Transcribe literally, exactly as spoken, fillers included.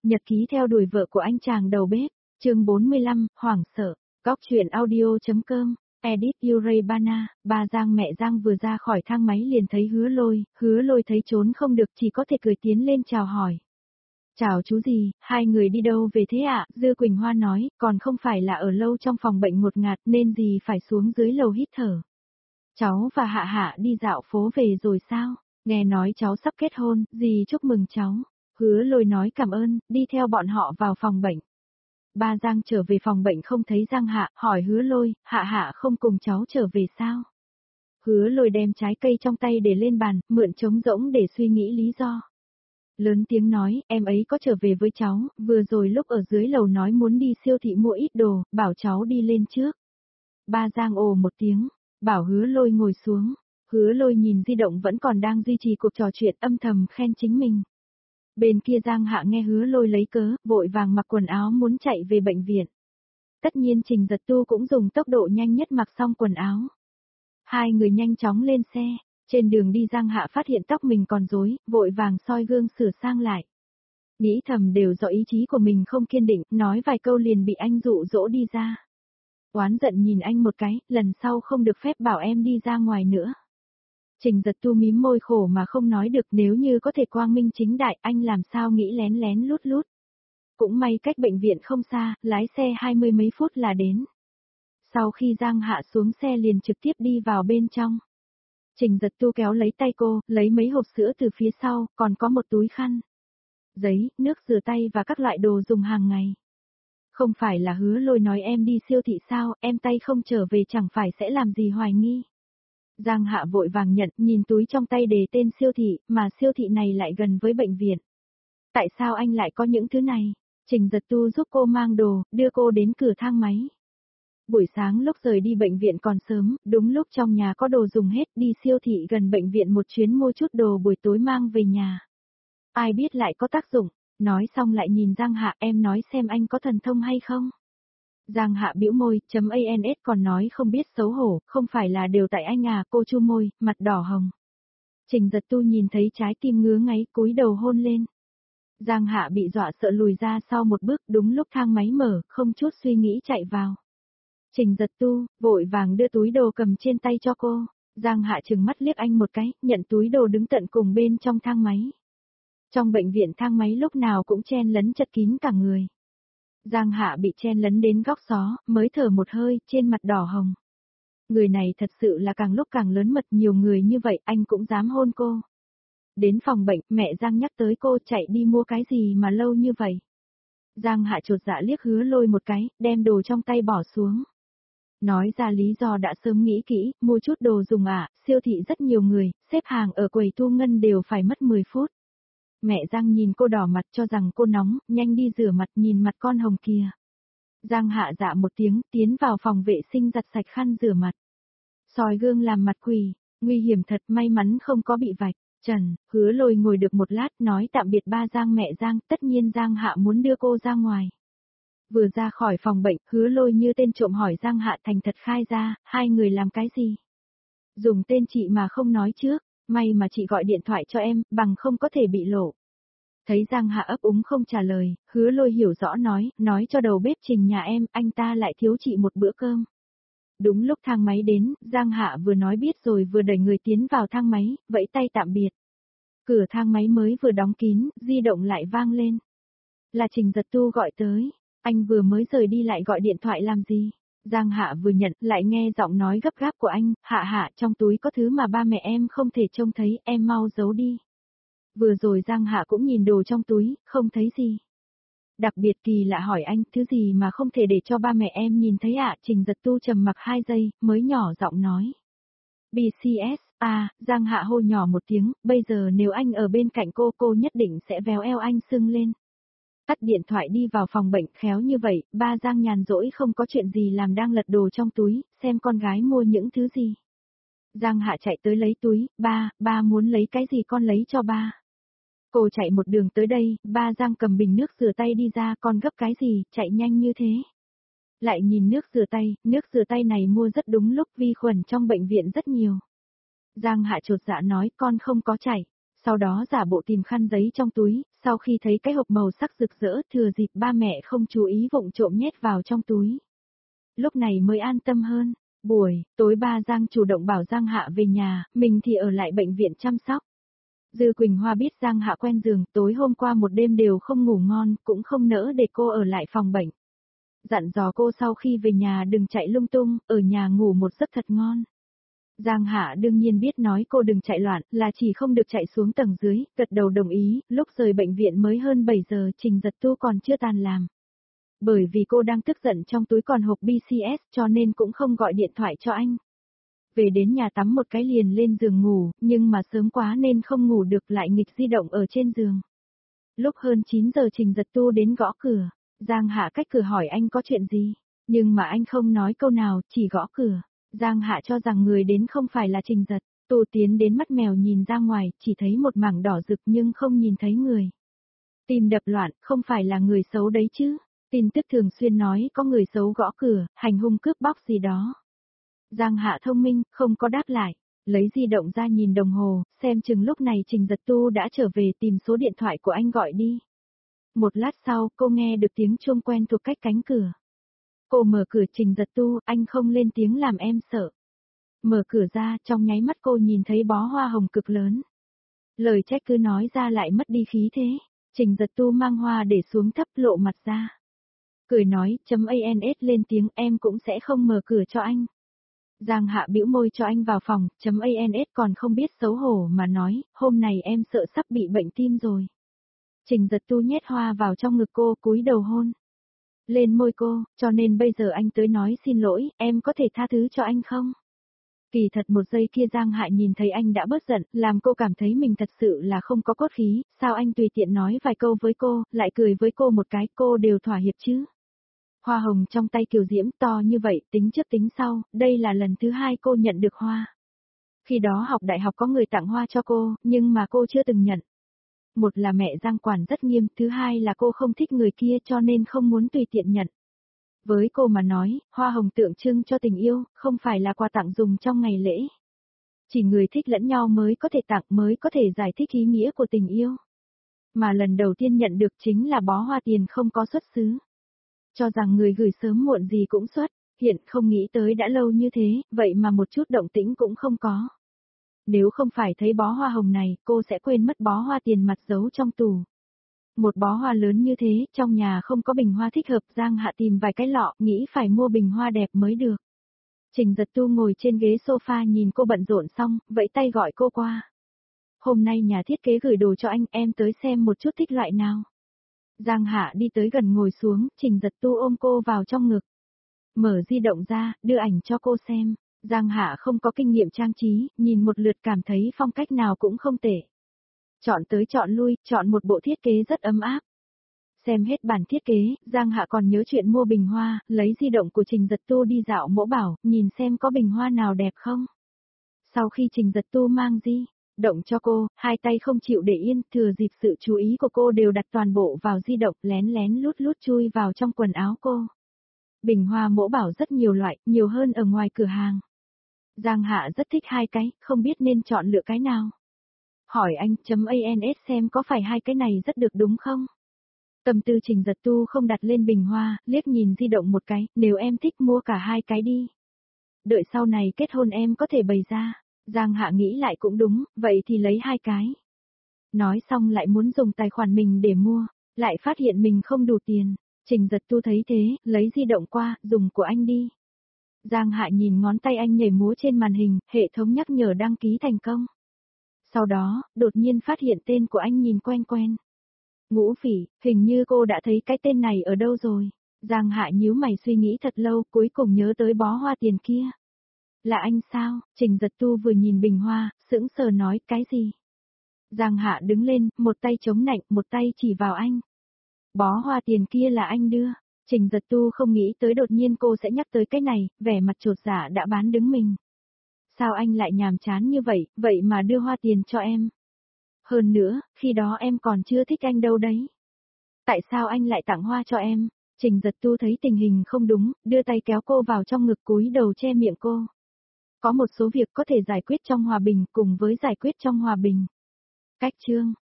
Nhật ký theo đuổi vợ của anh chàng đầu bếp, chương bốn mươi lăm, hoảng sợ, góc chuyện audio.com, edit Urebana, ba Giang mẹ Giang vừa ra khỏi thang máy liền thấy Hứa Lôi, Hứa Lôi thấy trốn không được chỉ có thể cười tiến lên chào hỏi. Chào chú gì, hai người đi đâu về thế ạ? Dư Quỳnh Hoa nói, còn không phải là ở lâu trong phòng bệnh ngột ngạt nên gì phải xuống dưới lầu hít thở. Cháu và Hạ Hạ đi dạo phố về rồi sao? Nghe nói cháu sắp kết hôn, dì chúc mừng cháu. Hứa Lôi nói cảm ơn, đi theo bọn họ vào phòng bệnh. Ba Giang trở về phòng bệnh không thấy Giang Hạ, hỏi Hứa Lôi, Hạ Hạ không cùng cháu trở về sao? Hứa Lôi đem trái cây trong tay để lên bàn, mượn trống rỗng để suy nghĩ lý do. Lớn tiếng nói, em ấy có trở về với cháu, vừa rồi lúc ở dưới lầu nói muốn đi siêu thị mua ít đồ, bảo cháu đi lên trước. Ba Giang ồ một tiếng, bảo Hứa Lôi ngồi xuống. Hứa Lôi nhìn di động vẫn còn đang duy trì cuộc trò chuyện âm thầm khen chính mình. Bên kia Giang Hạ nghe Hứa Lôi lấy cớ, vội vàng mặc quần áo muốn chạy về bệnh viện. Tất nhiên Trình Giật Tu cũng dùng tốc độ nhanh nhất mặc xong quần áo. Hai người nhanh chóng lên xe, trên đường đi Giang Hạ phát hiện tóc mình còn rối, vội vàng soi gương sửa sang lại. Nghĩ thầm đều do ý chí của mình không kiên định, nói vài câu liền bị anh dụ dỗ đi ra. Oán giận nhìn anh một cái, lần sau không được phép bảo em đi ra ngoài nữa. Trình Giật Tu mím môi khổ mà không nói được, nếu như có thể quang minh chính đại anh làm sao nghĩ lén lén lút lút. Cũng may cách bệnh viện không xa, lái xe hai mươi mấy phút là đến. Sau khi Giang Hạ xuống xe liền trực tiếp đi vào bên trong. Trình Giật Tu kéo lấy tay cô, lấy mấy hộp sữa từ phía sau, còn có một túi khăn, giấy, nước rửa tay và các loại đồ dùng hàng ngày. Không phải là Hứa Lôi nói em đi siêu thị sao, em tay không trở về chẳng phải sẽ làm gì hoài nghi. Giang Hạ vội vàng nhận, nhìn túi trong tay đề tên siêu thị, mà siêu thị này lại gần với bệnh viện. Tại sao anh lại có những thứ này? Trình Giật Tu giúp cô mang đồ, đưa cô đến cửa thang máy. Buổi sáng lúc rời đi bệnh viện còn sớm, đúng lúc trong nhà có đồ dùng hết, đi siêu thị gần bệnh viện một chuyến mua chút đồ buổi tối mang về nhà. Ai biết lại có tác dụng, nói xong lại nhìn Giang Hạ, em nói xem anh có thần thông hay không? Giang Hạ bĩu môi, chấm ans còn nói không biết xấu hổ, không phải là đều tại anh à, cô chu môi, mặt đỏ hồng. Trình Giật Tu nhìn thấy trái tim ngứa ngáy, cúi đầu hôn lên. Giang Hạ bị dọa sợ lùi ra sau một bước, đúng lúc thang máy mở, không chút suy nghĩ chạy vào. Trình Giật Tu, vội vàng đưa túi đồ cầm trên tay cho cô. Giang Hạ trừng mắt liếc anh một cái, nhận túi đồ đứng tận cùng bên trong thang máy. Trong bệnh viện thang máy lúc nào cũng chen lấn chật kín cả người. Giang Hạ bị chen lấn đến góc xó, mới thở một hơi, trên mặt đỏ hồng. Người này thật sự là càng lúc càng lớn mật, nhiều người như vậy anh cũng dám hôn cô. Đến phòng bệnh, mẹ Giang nhắc tới cô chạy đi mua cái gì mà lâu như vậy. Giang Hạ chột dạ liếc Hứa Lôi một cái, đem đồ trong tay bỏ xuống. Nói ra lý do đã sớm nghĩ kỹ, mua chút đồ dùng ạ, à, siêu thị rất nhiều người, xếp hàng ở quầy thu ngân đều phải mất mười phút. Mẹ Giang nhìn cô đỏ mặt cho rằng cô nóng, nhanh đi rửa mặt, nhìn mặt con hồng kìa. Giang Hạ dạ một tiếng, tiến vào phòng vệ sinh giặt sạch khăn rửa mặt. Soi gương làm mặt quỳ, nguy hiểm thật, may mắn không có bị vạch. Trần, Hứa Lôi ngồi được một lát nói tạm biệt ba Giang mẹ Giang, tất nhiên Giang Hạ muốn đưa cô ra ngoài. Vừa ra khỏi phòng bệnh, Hứa Lôi như tên trộm hỏi Giang Hạ thành thật khai ra, hai người làm cái gì? Dùng tên chị mà không nói trước, may mà chị gọi điện thoại cho em, bằng không có thể bị lộ. Thấy Giang Hạ ấp úng không trả lời, Hứa Lôi hiểu rõ nói, nói cho đầu bếp Trình nhà em, anh ta lại thiếu chị một bữa cơm. Đúng lúc thang máy đến, Giang Hạ vừa nói biết rồi vừa đẩy người tiến vào thang máy, vẫy tay tạm biệt. Cửa thang máy mới vừa đóng kín, di động lại vang lên. Là Trình Giật Tu gọi tới, anh vừa mới rời đi lại gọi điện thoại làm gì? Giang Hạ vừa nhận, lại nghe giọng nói gấp gáp của anh, Hạ Hạ trong túi có thứ mà ba mẹ em không thể trông thấy, em mau giấu đi. Vừa rồi Giang Hạ cũng nhìn đồ trong túi, không thấy gì. Đặc biệt kỳ lạ hỏi anh, thứ gì mà không thể để cho ba mẹ em nhìn thấy ạ? À? Trình Giật Tu trầm mặc hai giây, mới nhỏ giọng nói. bê xê ét, à, Giang Hạ hô nhỏ một tiếng, bây giờ nếu anh ở bên cạnh cô, cô nhất định sẽ véo eo anh sưng lên. Tắt điện thoại đi vào phòng bệnh, khéo như vậy, ba Giang nhàn rỗi không có chuyện gì làm đang lật đồ trong túi, xem con gái mua những thứ gì. Giang Hạ chạy tới lấy túi, ba, ba muốn lấy cái gì con lấy cho ba. Cô chạy một đường tới đây, ba Giang cầm bình nước rửa tay đi ra, con gấp cái gì, chạy nhanh như thế. Lại nhìn nước rửa tay, nước rửa tay này mua rất đúng lúc, vi khuẩn trong bệnh viện rất nhiều. Giang Hạ chột dạ nói, con không có chạy. sau đó giả bộ tìm khăn giấy trong túi, sau khi thấy cái hộp màu sắc rực rỡ thừa dịp ba mẹ không chú ý vụng trộm nhét vào trong túi. Lúc này mới an tâm hơn. Buổi tối ba Giang chủ động bảo Giang Hạ về nhà, mình thì ở lại bệnh viện chăm sóc. Dư Quỳnh Hoa biết Giang Hạ quen giường, tối hôm qua một đêm đều không ngủ ngon, cũng không nỡ để cô ở lại phòng bệnh. Dặn dò cô sau khi về nhà đừng chạy lung tung, ở nhà ngủ một giấc thật ngon. Giang Hạ đương nhiên biết nói cô đừng chạy loạn, là chỉ không được chạy xuống tầng dưới, gật đầu đồng ý, lúc rời bệnh viện mới hơn bảy giờ, Trình Giật Tu còn chưa tan làm. Bởi vì cô đang tức giận trong túi còn hộp bê xê ét cho nên cũng không gọi điện thoại cho anh. Về đến nhà tắm một cái liền lên giường ngủ, nhưng mà sớm quá nên không ngủ được lại nghịch di động ở trên giường. Lúc hơn chín giờ Trình Giật Tu đến gõ cửa, Giang Hạ cách cửa hỏi anh có chuyện gì, nhưng mà anh không nói câu nào, chỉ gõ cửa. Giang Hạ cho rằng người đến không phải là Trình Giật, Tu tiến đến mắt mèo nhìn ra ngoài, chỉ thấy một mảng đỏ rực nhưng không nhìn thấy người. Tim đập loạn, không phải là người xấu đấy chứ. Tin tức thường xuyên nói có người xấu gõ cửa, hành hung cướp bóc gì đó. Giang Hạ thông minh, không có đáp lại, lấy di động ra nhìn đồng hồ, xem chừng lúc này Trình Giật Tu đã trở về tìm số điện thoại của anh gọi đi. Một lát sau, cô nghe được tiếng chuông quen thuộc cách cánh cửa. Cô mở cửa Trình Giật Tu, anh không lên tiếng làm em sợ. Mở cửa ra, trong nháy mắt cô nhìn thấy bó hoa hồng cực lớn. Lời trách cứ nói ra lại mất đi khí thế, Trình Giật Tu mang hoa để xuống thấp lộ mặt ra. Cười nói, chấm ans lên tiếng em cũng sẽ không mở cửa cho anh. Giang Hạ bĩu môi cho anh vào phòng, chấm ans còn không biết xấu hổ mà nói, hôm nay em sợ sắp bị bệnh tim rồi. Trình Giật Tu nhét hoa vào trong ngực cô, cúi đầu hôn lên môi cô, cho nên bây giờ anh tới nói xin lỗi, em có thể tha thứ cho anh không? Kỳ thật một giây kia Giang Hạ nhìn thấy anh đã bớt giận, làm cô cảm thấy mình thật sự là không có cốt khí, sao anh tùy tiện nói vài câu với cô, lại cười với cô một cái, cô đều thỏa hiệp chứ. Hoa hồng trong tay Kiều Diễm to như vậy, tính trước tính sau, đây là lần thứ hai cô nhận được hoa. Khi đó học đại học có người tặng hoa cho cô, nhưng mà cô chưa từng nhận. Một là mẹ Giang quản rất nghiêm, thứ hai là cô không thích người kia cho nên không muốn tùy tiện nhận. Với cô mà nói, hoa hồng tượng trưng cho tình yêu, không phải là quà tặng dùng trong ngày lễ. Chỉ người thích lẫn nhau mới có thể tặng, mới có thể giải thích ý nghĩa của tình yêu. Mà lần đầu tiên nhận được chính là bó hoa tiền không có xuất xứ. Cho rằng người gửi sớm muộn gì cũng xuất, hiện không nghĩ tới đã lâu như thế, vậy mà một chút động tĩnh cũng không có. Nếu không phải thấy bó hoa hồng này, cô sẽ quên mất bó hoa tiền mặt giấu trong tủ. Một bó hoa lớn như thế, trong nhà không có bình hoa thích hợp, Giang Hạ tìm vài cái lọ, nghĩ phải mua bình hoa đẹp mới được. Trình Giật Tu ngồi trên ghế sofa nhìn cô bận rộn xong, vẫy tay gọi cô qua. Hôm nay nhà thiết kế gửi đồ cho anh, em tới xem một chút thích loại nào. Giang Hạ đi tới gần ngồi xuống, Trình Giật Tu ôm cô vào trong ngực. Mở di động ra, đưa ảnh cho cô xem. Giang Hạ không có kinh nghiệm trang trí, nhìn một lượt cảm thấy phong cách nào cũng không tệ. Chọn tới chọn lui, chọn một bộ thiết kế rất ấm áp. Xem hết bản thiết kế, Giang Hạ còn nhớ chuyện mua bình hoa, lấy di động của Trình Giật Tu đi dạo mẫu bảo, nhìn xem có bình hoa nào đẹp không. Sau khi Trình Giật Tu mang di động cho cô, hai tay không chịu để yên, thừa dịp sự chú ý của cô đều đặt toàn bộ vào di động, lén lén lút lút chui vào trong quần áo cô. Bình hoa mẫu bảo rất nhiều loại, nhiều hơn ở ngoài cửa hàng. Giang Hạ rất thích hai cái, không biết nên chọn lựa cái nào. Hỏi anh chấm ans xem có phải hai cái này rất được đúng không? Tâm tư Trình Giật Tu không đặt lên bình hoa, liếc nhìn di động một cái, nếu em thích mua cả hai cái đi. Đợi sau này kết hôn em có thể bày ra. Giang Hạ nghĩ lại cũng đúng, vậy thì lấy hai cái. Nói xong lại muốn dùng tài khoản mình để mua, lại phát hiện mình không đủ tiền. Trình Giật Tu thấy thế, lấy di động qua, dùng của anh đi. Giang Hạ nhìn ngón tay anh nhảy múa trên màn hình, hệ thống nhắc nhở đăng ký thành công. Sau đó, đột nhiên phát hiện tên của anh nhìn quen quen. Ngũ Phỉ, hình như cô đã thấy cái tên này ở đâu rồi. Giang Hạ nhíu mày suy nghĩ thật lâu, cuối cùng nhớ tới bó hoa tiền kia. Là anh sao? Trình Giật Tu vừa nhìn bình hoa, sững sờ nói, cái gì? Giang Hạ đứng lên, một tay chống nạnh, một tay chỉ vào anh. Bó hoa tiền kia là anh đưa. Trình Giật Tu không nghĩ tới đột nhiên cô sẽ nhắc tới cái này, vẻ mặt chột dạ đã bán đứng mình. Sao anh lại nhàm chán như vậy, vậy mà đưa hoa tiền cho em? Hơn nữa, khi đó em còn chưa thích anh đâu đấy. Tại sao anh lại tặng hoa cho em? Trình Giật Tu thấy tình hình không đúng, đưa tay kéo cô vào trong ngực cúi đầu che miệng cô. Có một số việc có thể giải quyết trong hòa bình cùng với giải quyết trong hòa bình. Cách chương